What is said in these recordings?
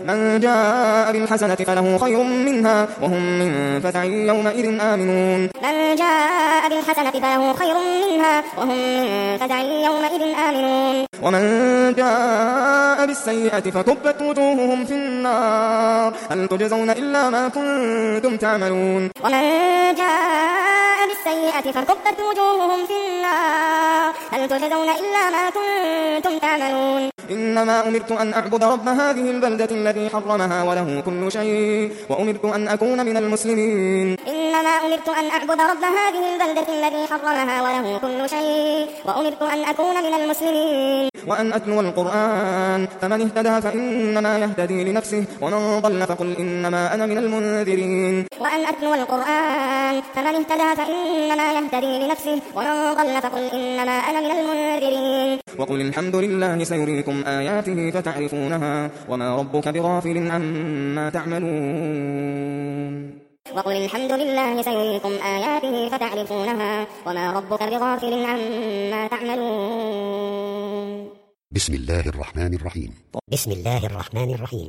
من جاء بالحسنة فله خير منها وهم من فزع يومئذ آمنون. من جاء بالحسنة فله خير منها وهم من فزع يومئذ آمنون. ومن جاء بالسيئة فكبت وجوههم في النار هل تجزون إلا ما كنتم تعملون. ومن جاء بالسيئة فكبت وجوههم في النار هل تجزون إلا ما كنتم تعملون. إنما أمرت أن أعبد رب هذه البلدة الذي حرمها وله كل شيء وأمرت أن أكون من المسلمين. إنما أمرت أن أعبد رب هذه البلدة الذي حرمها وله كل شيء وأمرت أن أكون من المسلمين. وأن أتلو القرآن فمن اهتدى فإنما يهتدي لنفسه ومن ضل فقل إنما أنا من المنذرين. وأن أتلو القرآن فمن اهتدى فإنما يهتدي لنفسه ومن ضل فقل إنما أنا من المنذرين. وقل الحمد لله سيريكم آياته فتعرفونها وما ربك بغافل عما تعملون. وقل الحمد لله سيريكم آياته فتعرفونها وما ربك بغافل عما تعملون. بسم الله الرحمن الرحيم. بسم الله الرحمن الرحيم.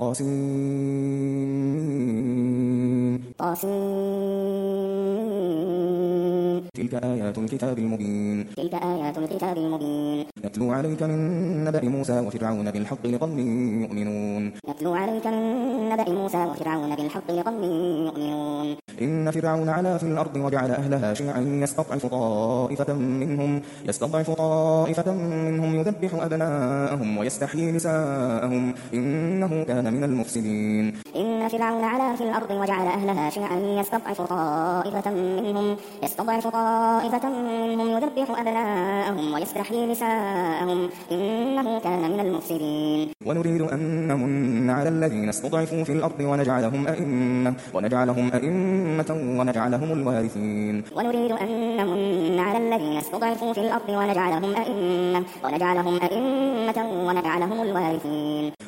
تلك آيات الكتاب المبين. تلك آيات الكتاب المبين. نتلو عليك من نبأ موسى وفرعون بالحق لقوم يؤمنون. نتلو عليك من نبأ موسى وفرعون بالحق لقوم يؤمنون. إن فرعون علا في الأرض وجعل أهلها شيعا يستضعف طائفة منهم يذبح أبناءهم ويستحيي نساءهم إنه كان من المفسدين. إن فرعون علا في الأرض وجعل أهلها شيعا يستضعف طائفة منهم يذبح أبناءهم ويستحيي نساءهم إنه كان من المفسدين. ونريد أن نمن على الذين استضعفوا في الأرض ونجعلهم أئمة ونجعلهم الوارثين. ونريد أن نمن على الذين استضعفوا في الأرض ونجعلهم أئمة ونجعلهم الوارثين.